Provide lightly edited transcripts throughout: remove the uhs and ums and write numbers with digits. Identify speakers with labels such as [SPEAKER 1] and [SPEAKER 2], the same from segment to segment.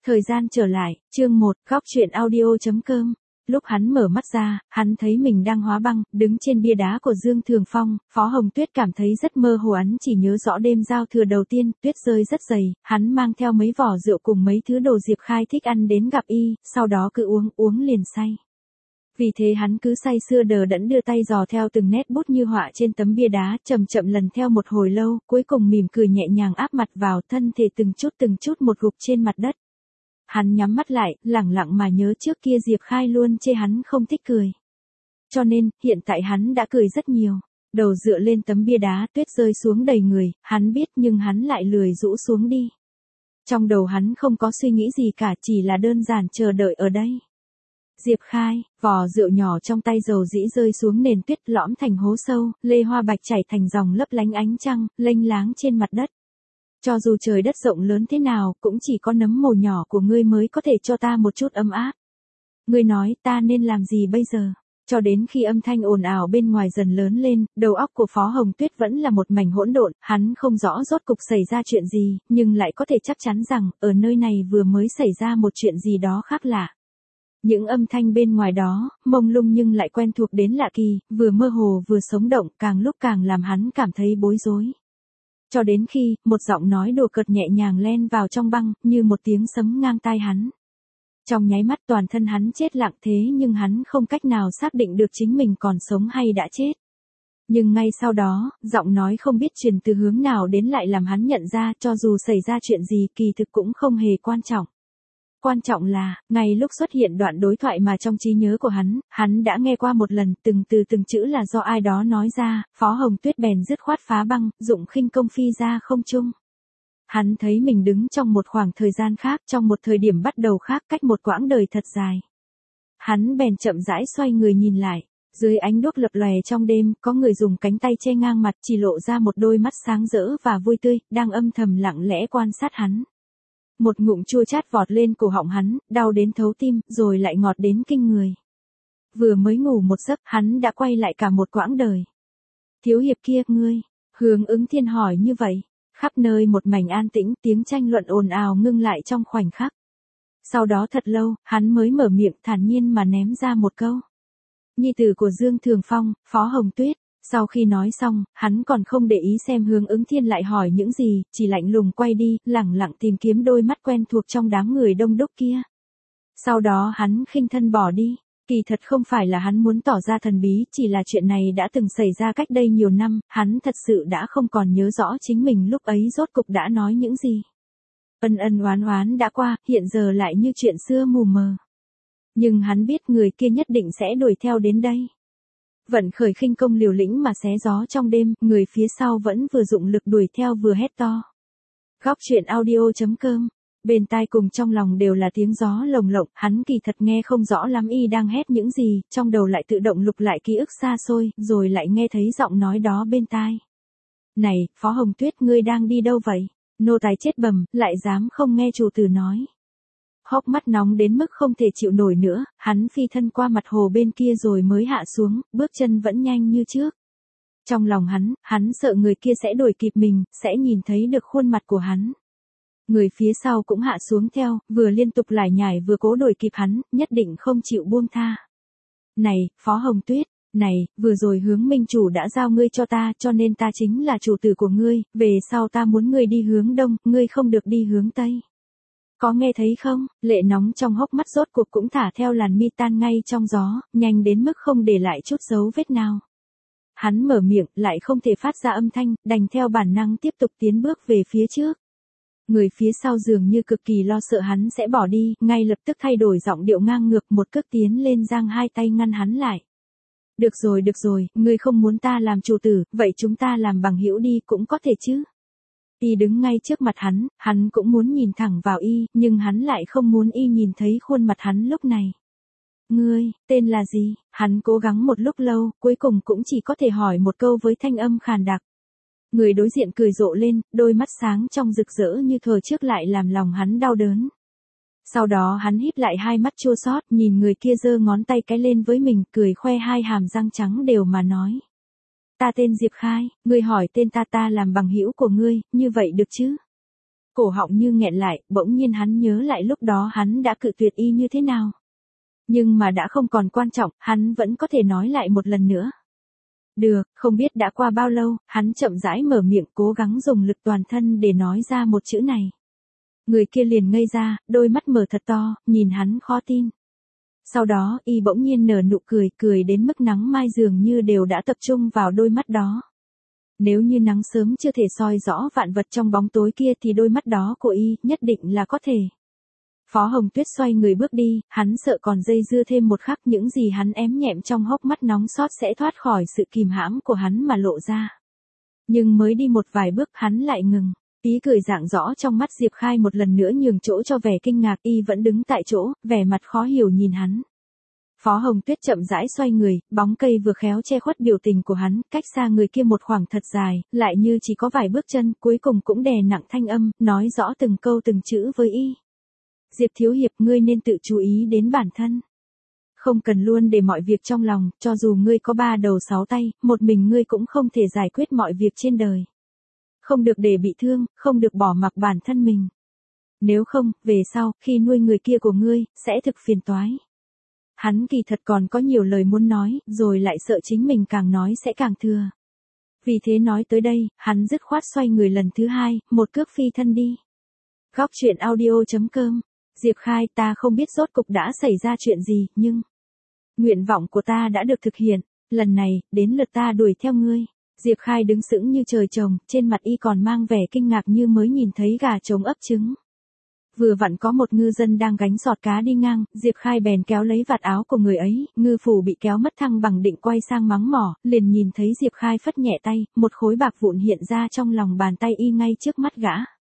[SPEAKER 1] Thời gian trở lại, chương 1, góc chuyện audio.com. Lúc hắn mở mắt ra, hắn thấy mình đang hóa băng, đứng trên bia đá của Dương Thường Phong. Phó Hồng Tuyết cảm thấy rất mơ hồ, hắn chỉ nhớ rõ đêm giao thừa đầu tiên, tuyết rơi rất dày, hắn mang theo mấy vỏ rượu cùng mấy thứ đồ Diệp Khai thích ăn đến gặp y, sau đó cứ uống liền say. Vì thế hắn cứ say sưa đờ đẫn đưa tay dò theo từng nét bút như họa trên tấm bia đá, chậm chậm lần theo một hồi lâu, cuối cùng mỉm cười nhẹ nhàng áp mặt vào, thân thể từng chút một gục trên mặt đất. Hắn nhắm mắt lại, lẳng lặng mà nhớ trước kia Diệp Khai luôn chê hắn không thích cười. Cho nên, hiện tại hắn đã cười rất nhiều. Đầu dựa lên tấm bia đá, tuyết rơi xuống đầy người, hắn biết nhưng hắn lại lười rũ xuống đi. Trong đầu hắn không có suy nghĩ gì cả, chỉ là đơn giản chờ đợi ở đây. Diệp Khai, vò rượu nhỏ trong tay dầu dĩ rơi xuống nền tuyết lõm thành hố sâu, lê hoa bạch chảy thành dòng lấp lánh ánh trăng, lênh láng trên mặt đất. Cho dù trời đất rộng lớn thế nào, cũng chỉ có nấm mồ nhỏ của ngươi mới có thể cho ta một chút ấm áp. Ngươi nói ta nên làm gì bây giờ? Cho đến khi âm thanh ồn ào bên ngoài dần lớn lên, đầu óc của Phó Hồng Tuyết vẫn là một mảnh hỗn độn, hắn không rõ rốt cục xảy ra chuyện gì, nhưng lại có thể chắc chắn rằng, ở nơi này vừa mới xảy ra một chuyện gì đó khác lạ. Những âm thanh bên ngoài đó, mông lung nhưng lại quen thuộc đến lạ kỳ, vừa mơ hồ vừa sống động, càng lúc càng làm hắn cảm thấy bối rối. Cho đến khi, một giọng nói đùa cợt nhẹ nhàng len vào trong băng, như một tiếng sấm ngang tai hắn. Trong nháy mắt toàn thân hắn chết lặng, thế nhưng hắn không cách nào xác định được chính mình còn sống hay đã chết. Nhưng ngay sau đó, giọng nói không biết truyền từ hướng nào đến lại làm hắn nhận ra, cho dù xảy ra chuyện gì kỳ thực cũng không hề quan trọng. Quan trọng là, ngay lúc xuất hiện đoạn đối thoại mà trong trí nhớ của hắn đã nghe qua một lần, từng từ từng chữ là do ai đó nói ra, Phó Hồng Tuyết bèn dứt khoát phá băng, dụng khinh công phi ra không trung. Hắn thấy mình đứng trong một khoảng thời gian khác, trong một thời điểm bắt đầu khác, cách một quãng đời thật dài. Hắn bèn chậm rãi xoay người nhìn lại, dưới ánh đuốc lập lòe trong đêm, có người dùng cánh tay che ngang mặt, chỉ lộ ra một đôi mắt sáng rỡ và vui tươi, đang âm thầm lặng lẽ quan sát hắn. Một ngụm chua chát vọt lên cổ họng hắn, đau đến thấu tim, rồi lại ngọt đến kinh người. Vừa mới ngủ một giấc, hắn đã quay lại cả một quãng đời. Thiếu hiệp kia, ngươi, Hướng Ứng Thiên hỏi như vậy. Khắp nơi một mảnh an tĩnh, tiếng tranh luận ồn ào ngưng lại trong khoảnh khắc. Sau đó thật lâu, hắn mới mở miệng thản nhiên mà ném ra một câu. Nhi tử của Dương Thường Phong, Phó Hồng Tuyết. Sau khi nói xong, hắn còn không để ý xem Hướng Ứng Thiên lại hỏi những gì, chỉ lạnh lùng quay đi, lẳng lặng tìm kiếm đôi mắt quen thuộc trong đám người đông đúc kia. Sau đó hắn khinh thân bỏ đi. Kỳ thật không phải là hắn muốn tỏ ra thần bí, chỉ là chuyện này đã từng xảy ra cách đây nhiều năm, hắn thật sự đã không còn nhớ rõ chính mình lúc ấy rốt cục đã nói những gì. Ân ân oán oán đã qua, hiện giờ lại như chuyện xưa mù mờ. Nhưng hắn biết người kia nhất định sẽ đuổi theo đến đây. Vận khởi khinh công liều lĩnh mà xé gió trong đêm, người phía sau vẫn vừa dụng lực đuổi theo vừa hét to. Góc chuyện audio.com. Bên tai cùng trong lòng đều là tiếng gió lồng lộng, hắn kỳ thật nghe không rõ lắm y đang hét những gì, trong đầu lại tự động lục lại ký ức xa xôi, rồi lại nghe thấy giọng nói đó bên tai. Này, Phó Hồng Tuyết, ngươi đang đi đâu vậy? Nô tài chết bầm, lại dám không nghe chủ tử nói. Hốc mắt nóng đến mức không thể chịu nổi nữa, hắn phi thân qua mặt hồ bên kia rồi mới hạ xuống, bước chân vẫn nhanh như trước. Trong lòng hắn sợ người kia sẽ đuổi kịp mình, sẽ nhìn thấy được khuôn mặt của hắn. Người phía sau cũng hạ xuống theo, vừa liên tục lải nhải vừa cố đuổi kịp hắn, nhất định không chịu buông tha. Này, Phó Hồng Tuyết, này, vừa rồi Hướng Minh chủ đã giao ngươi cho ta, cho nên ta chính là chủ tử của ngươi, về sau ta muốn ngươi đi hướng đông, ngươi không được đi hướng tây. Có nghe thấy không? Lệ nóng trong hốc mắt rốt cuộc cũng thả theo làn mi tan ngay trong gió, nhanh đến mức không để lại chút dấu vết nào. Hắn mở miệng, lại không thể phát ra âm thanh, đành theo bản năng tiếp tục tiến bước về phía trước. Người phía sau dường như cực kỳ lo sợ hắn sẽ bỏ đi, ngay lập tức thay đổi giọng điệu ngang ngược, một cước tiến lên giang hai tay ngăn hắn lại. Được rồi, ngươi không muốn ta làm chủ tử, vậy chúng ta làm bằng hữu đi cũng có thể chứ. Y đứng ngay trước mặt hắn cũng muốn nhìn thẳng vào y, nhưng hắn lại không muốn y nhìn thấy khuôn mặt hắn lúc này. Ngươi, tên là gì? Hắn cố gắng một lúc lâu, cuối cùng cũng chỉ có thể hỏi một câu với thanh âm khàn đặc. Người đối diện cười rộ lên, đôi mắt sáng trong rực rỡ như thuở trước lại làm lòng hắn đau đớn. Sau đó hắn híp lại hai mắt chua xót, nhìn người kia giơ ngón tay cái lên với mình, cười khoe hai hàm răng trắng đều mà nói. Ta tên Diệp Khai, ngươi hỏi tên ta làm bằng hữu của ngươi, như vậy được chứ? Cổ họng như nghẹn lại, bỗng nhiên hắn nhớ lại lúc đó hắn đã cự tuyệt y như thế nào. Nhưng mà đã không còn quan trọng, hắn vẫn có thể nói lại một lần nữa. Được, không biết đã qua bao lâu, hắn chậm rãi mở miệng cố gắng dùng lực toàn thân để nói ra một chữ này. Người kia liền ngây ra, đôi mắt mở thật to, nhìn hắn khó tin. Sau đó, y bỗng nhiên nở nụ cười, cười đến mức nắng mai dường như đều đã tập trung vào đôi mắt đó. Nếu như nắng sớm chưa thể soi rõ vạn vật trong bóng tối kia thì đôi mắt đó của y nhất định là có thể. Phó Hồng Tuyết xoay người bước đi, hắn sợ còn dây dưa thêm một khắc những gì hắn ém nhẹm trong hốc mắt nóng sót sẽ thoát khỏi sự kìm hãm của hắn mà lộ ra. Nhưng mới đi một vài bước hắn lại ngừng, ý cười rạng rõ trong mắt Diệp Khai một lần nữa nhường chỗ cho vẻ kinh ngạc, y vẫn đứng tại chỗ, vẻ mặt khó hiểu nhìn hắn. Phó Hồng Tuyết chậm rãi xoay người, bóng cây vừa khéo che khuất biểu tình của hắn, cách xa người kia một khoảng thật dài, lại như chỉ có vài bước chân, cuối cùng cũng đè nặng thanh âm, nói rõ từng câu từng chữ với y. Diệp thiếu hiệp, ngươi nên tự chú ý đến bản thân. Không cần luôn để mọi việc trong lòng, cho dù ngươi có 3 đầu 6 tay, một mình ngươi cũng không thể giải quyết mọi việc trên đời. Không được để bị thương, không được bỏ mặc bản thân mình. Nếu không, về sau, khi nuôi người kia của ngươi, sẽ thực phiền toái. Hắn kỳ thật còn có nhiều lời muốn nói, rồi lại sợ chính mình càng nói sẽ càng thừa. Vì thế nói tới đây, hắn dứt khoát xoay người lần thứ 2, một cước phi thân đi. Góc truyện audio.com. Diệp Khai, ta không biết rốt cục đã xảy ra chuyện gì, nhưng nguyện vọng của ta đã được thực hiện, lần này, đến lượt ta đuổi theo ngươi. Diệp Khai đứng sững như trời trồng, trên mặt y còn mang vẻ kinh ngạc như mới nhìn thấy gà trống ấp trứng. Vừa vặn có một ngư dân đang gánh giọt cá đi ngang, Diệp Khai bèn kéo lấy vạt áo của người ấy, ngư phủ bị kéo mất thăng bằng định quay sang mắng mỏ, liền nhìn thấy Diệp Khai phất nhẹ tay, một khối bạc vụn hiện ra trong lòng bàn tay y ngay trước mắt gã.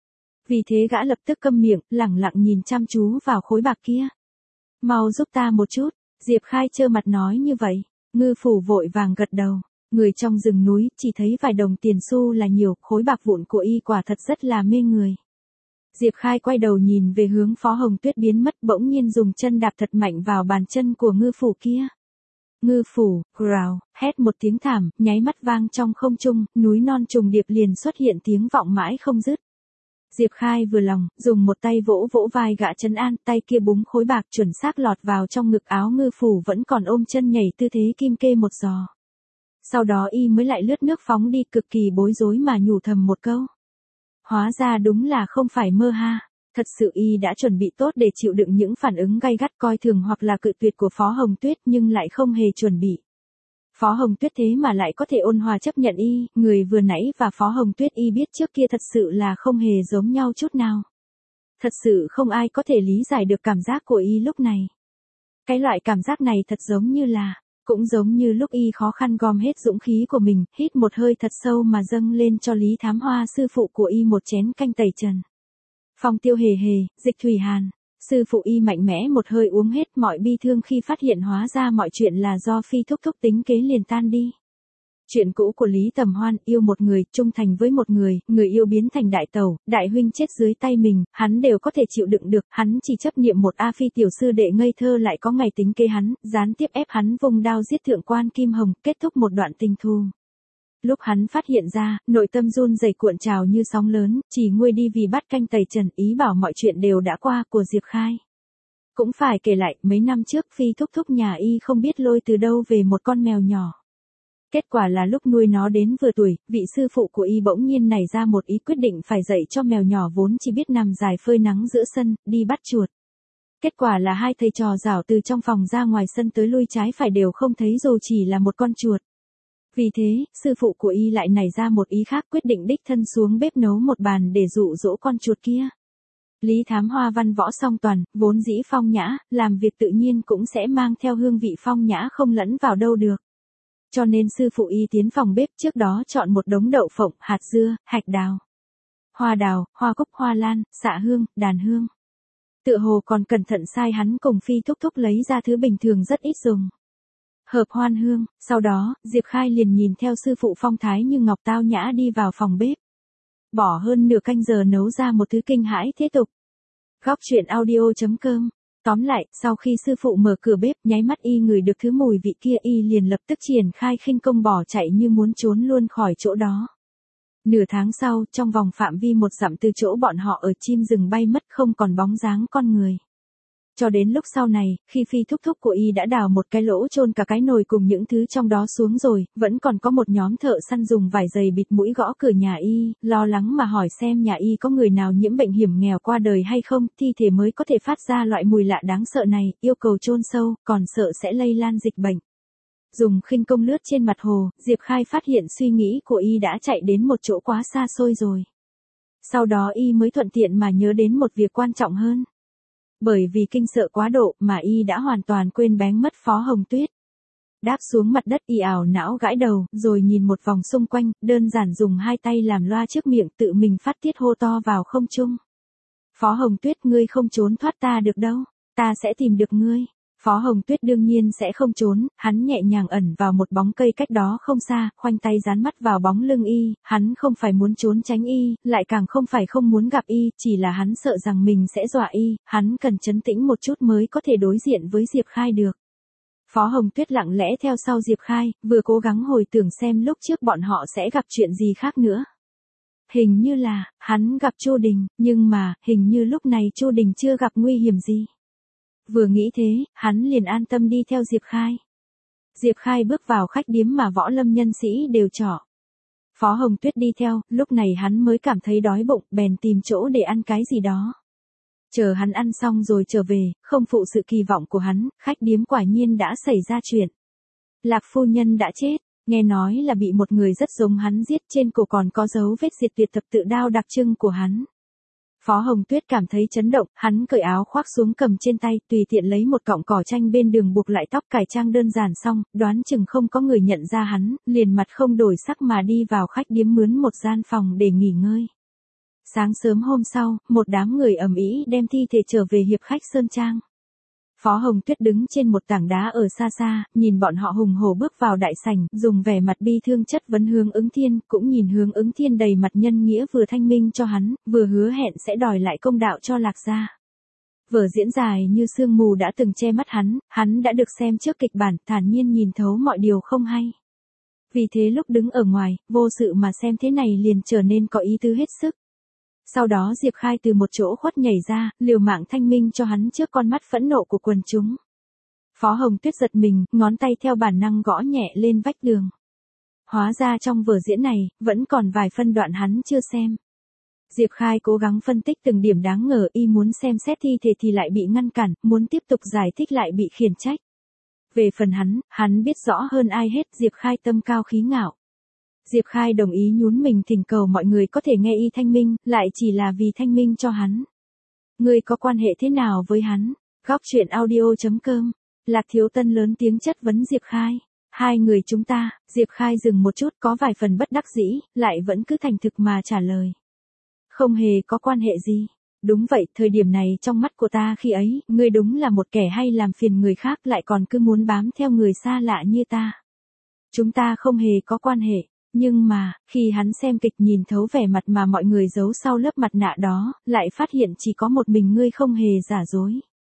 [SPEAKER 1] Vì thế gã lập tức câm miệng, lẳng lặng nhìn chăm chú vào khối bạc kia. Mau giúp ta một chút, Diệp Khai trơ mặt nói như vậy, ngư phủ vội vàng gật đầu. Người trong rừng núi chỉ thấy vài đồng tiền xu là nhiều, khối bạc vụn của y quả thật rất là mê người. Diệp Khai quay đầu nhìn về hướng Phó Hồng Tuyết biến mất, bỗng nhiên dùng chân đạp thật mạnh vào bàn chân của ngư phủ kia. Ngư phủ, rào, hét một tiếng thảm, nháy mắt vang trong không trung, núi non trùng điệp liền xuất hiện tiếng vọng mãi không dứt. Diệp Khai vừa lòng, dùng một tay vỗ vỗ vai gã trấn an, tay kia búng khối bạc chuẩn xác lọt vào trong ngực áo ngư phủ vẫn còn ôm chân nhảy tư thế kim kê một giò. Sau đó y mới lại lướt nước phóng đi, cực kỳ bối rối mà nhủ thầm một câu. Hóa ra đúng là không phải mơ ha. Thật sự y đã chuẩn bị tốt để chịu đựng những phản ứng gay gắt coi thường hoặc là cự tuyệt của Phó Hồng Tuyết, nhưng lại không hề chuẩn bị. Phó Hồng Tuyết thế mà lại có thể ôn hòa chấp nhận y, người vừa nãy và Phó Hồng Tuyết y biết trước kia thật sự là không hề giống nhau chút nào. Thật sự không ai có thể lý giải được cảm giác của y lúc này. Cái loại cảm giác này thật giống như là, cũng giống như lúc y khó khăn gom hết dũng khí của mình, hít một hơi thật sâu mà dâng lên cho Lý Thám Hoa sư phụ của y một chén canh tẩy trần. Phong Tiêu hề hề, Dịch Thủy Hàn. Sư phụ y mạnh mẽ một hơi uống hết mọi bi thương khi phát hiện hóa ra mọi chuyện là do Phi thúc thúc tính kế liền tan đi. Chuyện cũ của Lý Tầm Hoan, yêu một người, trung thành với một người, người yêu biến thành đại tẩu, đại huynh chết dưới tay mình, hắn đều có thể chịu đựng được, hắn chỉ chấp niệm một A Phi tiểu sư đệ ngây thơ lại có ngày tính kế hắn, gián tiếp ép hắn vùng đao giết thượng quan Kim Hồng, kết thúc một đoạn tình thù. Lúc hắn phát hiện ra, nội tâm run rẩy cuộn trào như sóng lớn, chỉ nguôi đi vì bắt canh tẩy trần, ý bảo mọi chuyện đều đã qua của Diệp Khai. Cũng phải kể lại, mấy năm trước Phi thúc thúc nhà y không biết lôi từ đâu về một con mèo nhỏ. Kết quả là lúc nuôi nó đến vừa tuổi, vị sư phụ của y bỗng nhiên nảy ra một ý quyết định phải dạy cho mèo nhỏ vốn chỉ biết nằm dài phơi nắng giữa sân, đi bắt chuột. Kết quả là hai thầy trò rảo từ trong phòng ra ngoài sân tới lui trái phải đều không thấy dù chỉ là một con chuột. Vì thế, sư phụ của y lại nảy ra một ý khác, quyết định đích thân xuống bếp nấu một bàn để dụ dỗ con chuột kia. Lý Thám Hoa văn võ song toàn, vốn dĩ phong nhã, làm việc tự nhiên cũng sẽ mang theo hương vị phong nhã không lẫn vào đâu được. Cho nên sư phụ y tiến phòng bếp trước đó chọn một đống đậu phộng, hạt dưa, hạch đào, hoa cúc, hoa lan, xạ hương, đàn hương. Tựa hồ còn cẩn thận sai hắn cùng Phi thúc thúc lấy ra thứ bình thường rất ít dùng. Hợp hoan hương, sau đó, Diệp Khai liền nhìn theo sư phụ phong thái như ngọc tao nhã đi vào phòng bếp. Bỏ hơn nửa canh giờ nấu ra một thứ kinh hãi thế tục. Góc truyện audio.com. Tóm lại, sau khi sư phụ mở cửa bếp, nháy mắt y ngửi được thứ mùi vị kia y liền lập tức triển khai khinh công bỏ chạy như muốn trốn luôn khỏi chỗ đó. Nửa tháng sau, trong vòng phạm vi 1 dặm từ chỗ bọn họ ở, chim rừng bay mất không còn bóng dáng con người. Cho đến lúc sau này, khi Phi thúc thúc của y đã đào một cái lỗ chôn cả cái nồi cùng những thứ trong đó xuống rồi, vẫn còn có một nhóm thợ săn dùng vải dày bịt mũi gõ cửa nhà y, lo lắng mà hỏi xem nhà y có người nào nhiễm bệnh hiểm nghèo qua đời hay không, thi thể mới có thể phát ra loại mùi lạ đáng sợ này, yêu cầu chôn sâu, còn sợ sẽ lây lan dịch bệnh. Dùng khinh công lướt trên mặt hồ, Diệp Khai phát hiện suy nghĩ của y đã chạy đến một chỗ quá xa xôi rồi. Sau đó y mới thuận tiện mà nhớ đến một việc quan trọng hơn. Bởi vì kinh sợ quá độ mà y đã hoàn toàn quên bén mất Phó Hồng Tuyết. Đáp xuống mặt đất y ảo não gãi đầu, rồi nhìn một vòng xung quanh, đơn giản dùng 2 tay làm loa trước miệng tự mình phát tiết hô to vào không trung. Phó Hồng Tuyết, ngươi không trốn thoát ta được đâu, ta sẽ tìm được ngươi. Phó Hồng Tuyết đương nhiên sẽ không trốn, hắn nhẹ nhàng ẩn vào một bóng cây cách đó không xa, khoanh tay dán mắt vào bóng lưng y, hắn không phải muốn trốn tránh y, lại càng không phải không muốn gặp y, chỉ là hắn sợ rằng mình sẽ dọa y, hắn cần trấn tĩnh một chút mới có thể đối diện với Diệp Khai được. Phó Hồng Tuyết lặng lẽ theo sau Diệp Khai, vừa cố gắng hồi tưởng xem lúc trước bọn họ sẽ gặp chuyện gì khác nữa. Hình như là, hắn gặp Chu Đình, nhưng mà, hình như lúc này Chu Đình chưa gặp nguy hiểm gì. Vừa nghĩ thế, hắn liền an tâm đi theo Diệp Khai. Diệp Khai bước vào khách điếm mà Võ Lâm nhân sĩ đều trọ. Phó Hồng Tuyết đi theo, lúc này hắn mới cảm thấy đói bụng, bèn tìm chỗ để ăn cái gì đó. Chờ hắn ăn xong rồi trở về, không phụ sự kỳ vọng của hắn, khách điếm quả nhiên đã xảy ra chuyện. Lạc phu nhân đã chết, nghe nói là bị một người rất giống hắn giết, trên cổ còn có dấu vết diệt tuyệt thập tự đao đặc trưng của hắn. Phó Hồng Tuyết cảm thấy chấn động, hắn cởi áo khoác xuống cầm trên tay, tùy tiện lấy một cọng cỏ tranh bên đường buộc lại tóc, cải trang đơn giản xong, đoán chừng không có người nhận ra hắn, liền mặt không đổi sắc mà đi vào khách điếm mướn một gian phòng để nghỉ ngơi. Sáng sớm hôm sau, một đám người ầm ĩ đem thi thể trở về hiệp khách Sơn Trang. Phó Hồng Tuyết đứng trên một tảng đá ở xa xa, nhìn bọn họ hùng hổ bước vào đại sảnh, dùng vẻ mặt bi thương chất vấn Hướng Ứng Thiên, cũng nhìn Hướng Ứng Thiên đầy mặt nhân nghĩa vừa thanh minh cho hắn, vừa hứa hẹn sẽ đòi lại công đạo cho Lạc gia. Vở diễn dài như sương mù đã từng che mắt hắn đã được xem trước kịch bản, thản nhiên nhìn thấu mọi điều không hay. Vì thế lúc đứng ở ngoài, vô sự mà xem thế này liền trở nên có ý tứ hết sức. Sau đó Diệp Khai từ một chỗ khuất nhảy ra, liều mạng thanh minh cho hắn trước con mắt phẫn nộ của quần chúng. Phó Hồng Tuyết giật mình, ngón tay theo bản năng gõ nhẹ lên vách tường. Hóa ra trong vở diễn này, vẫn còn vài phân đoạn hắn chưa xem. Diệp Khai cố gắng phân tích từng điểm đáng ngờ, y muốn xem xét thi thể thì lại bị ngăn cản, muốn tiếp tục giải thích lại bị khiển trách. Về phần hắn biết rõ hơn ai hết, Diệp Khai tâm cao khí ngạo. Diệp Khai đồng ý nhún mình thỉnh cầu mọi người có thể nghe y thanh minh, lại chỉ là vì thanh minh cho hắn. Ngươi có quan hệ thế nào với hắn? Góc truyện audio.com. Lạc Thiếu Tân lớn tiếng chất vấn Diệp Khai. Hai người chúng ta, Diệp Khai dừng một chút có vài phần bất đắc dĩ, lại vẫn cứ thành thực mà trả lời. Không hề có quan hệ gì. Đúng vậy, thời điểm này trong mắt của ta khi ấy, ngươi đúng là một kẻ hay làm phiền người khác lại còn cứ muốn bám theo người xa lạ như ta. Chúng ta không hề có quan hệ. Nhưng mà, khi hắn xem kịch nhìn thấu vẻ mặt mà mọi người giấu sau lớp mặt nạ đó, lại phát hiện chỉ có một mình ngươi không hề giả dối.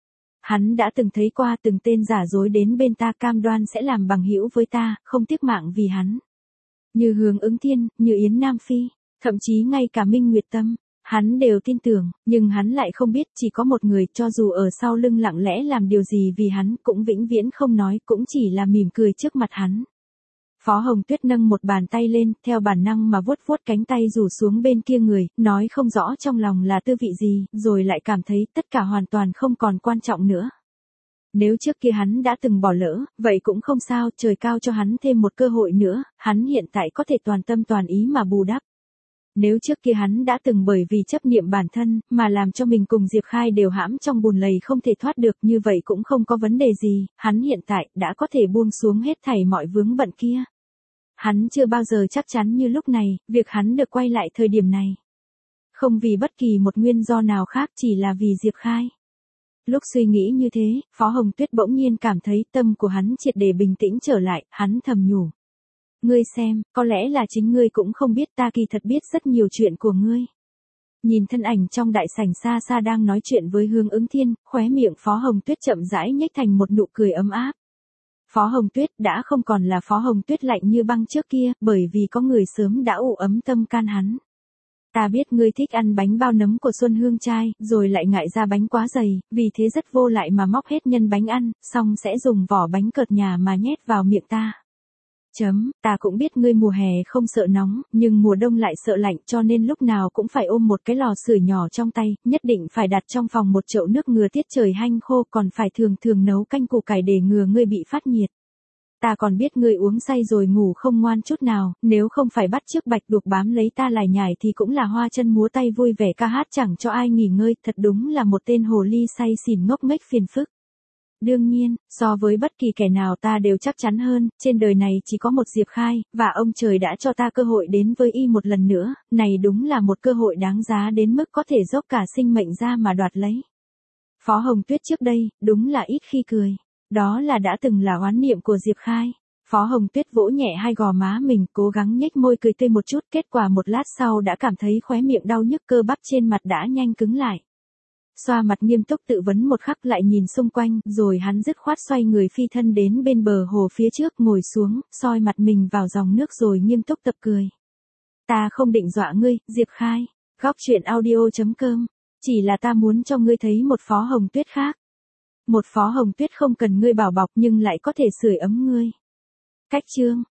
[SPEAKER 1] Hắn đã từng thấy qua từng tên giả dối đến bên ta cam đoan sẽ làm bằng hữu với ta, không tiếc mạng vì hắn. Như Hướng Ứng Thiên, như Yến Nam Phi, thậm chí ngay cả Minh Nguyệt Tâm, hắn đều tin tưởng, nhưng hắn lại không biết chỉ có một người cho dù ở sau lưng lặng lẽ làm điều gì vì hắn cũng vĩnh viễn không nói, cũng chỉ là mỉm cười trước mặt hắn. Phó Hồng Tuyết nâng một bàn tay lên, theo bản năng mà vuốt vuốt cánh tay rủ xuống bên kia người, nói không rõ trong lòng là tư vị gì, rồi lại cảm thấy tất cả hoàn toàn không còn quan trọng nữa. Nếu trước kia hắn đã từng bỏ lỡ, vậy cũng không sao, trời cao cho hắn thêm một cơ hội nữa, hắn hiện tại có thể toàn tâm toàn ý mà bù đắp. Nếu trước kia hắn đã từng bởi vì chấp niệm bản thân, mà làm cho mình cùng Diệp Khai đều hãm trong bùn lầy không thể thoát được, như vậy cũng không có vấn đề gì, hắn hiện tại đã có thể buông xuống hết thảy mọi vướng bận kia. Hắn chưa bao giờ chắc chắn như lúc này, việc hắn được quay lại thời điểm này. Không vì bất kỳ một nguyên do nào khác, chỉ là vì Diệp Khai. Lúc suy nghĩ như thế, Phó Hồng Tuyết bỗng nhiên cảm thấy tâm của hắn triệt để bình tĩnh trở lại, hắn thầm nhủ. Ngươi xem, có lẽ là chính ngươi cũng không biết ta kỳ thật biết rất nhiều chuyện của ngươi. Nhìn thân ảnh trong đại sảnh xa xa đang nói chuyện với Hướng Ứng Thiên, khóe miệng Phó Hồng Tuyết chậm rãi nhếch thành một nụ cười ấm áp. Phó Hồng Tuyết đã không còn là Phó Hồng Tuyết lạnh như băng trước kia, bởi vì có người sớm đã ủ ấm tâm can hắn. Ta biết ngươi thích ăn bánh bao nấm của Xuân Hương trai, rồi lại ngại ra bánh quá dày, vì thế rất vô lại mà móc hết nhân bánh ăn, xong sẽ dùng vỏ bánh cợt nhà mà nhét vào miệng ta. Ta cũng biết ngươi mùa hè không sợ nóng, nhưng mùa đông lại sợ lạnh, cho nên lúc nào cũng phải ôm một cái lò sưởi nhỏ trong tay, nhất định phải đặt trong phòng một chậu nước ngừa tiết trời hanh khô, còn phải thường thường nấu canh củ cải để ngừa ngươi bị phát nhiệt. Ta còn biết ngươi uống say rồi ngủ không ngoan chút nào, nếu không phải bắt chước Bạch Đục bám lấy ta lải nhải thì cũng là hoa chân múa tay vui vẻ ca hát chẳng cho ai nghỉ ngơi, thật đúng là một tên hồ ly say xỉn ngốc nghếch phiền phức. Đương nhiên, so với bất kỳ kẻ nào ta đều chắc chắn hơn, trên đời này chỉ có một Diệp Khai, và ông trời đã cho ta cơ hội đến với y một lần nữa, này đúng là một cơ hội đáng giá đến mức có thể dốc cả sinh mệnh ra mà đoạt lấy. Phó Hồng Tuyết trước đây, đúng là ít khi cười. Đó là đã từng là oán niệm của Diệp Khai. Phó Hồng Tuyết vỗ nhẹ hai gò má mình, cố gắng nhếch môi cười tươi một chút, kết quả một lát sau đã cảm thấy khóe miệng đau nhức, cơ bắp trên mặt đã nhanh cứng lại. Xoa mặt nghiêm túc tự vấn một khắc lại nhìn xung quanh, rồi hắn dứt khoát xoay người phi thân đến bên bờ hồ phía trước, ngồi xuống, soi mặt mình vào dòng nước rồi nghiêm túc tập cười. Ta không định dọa ngươi, Diệp Khai. Góc truyện audio.com. Chỉ là ta muốn cho ngươi thấy một Phó Hồng Tuyết khác. Một Phó Hồng Tuyết không cần ngươi bảo bọc nhưng lại có thể sưởi ấm ngươi. Cách chương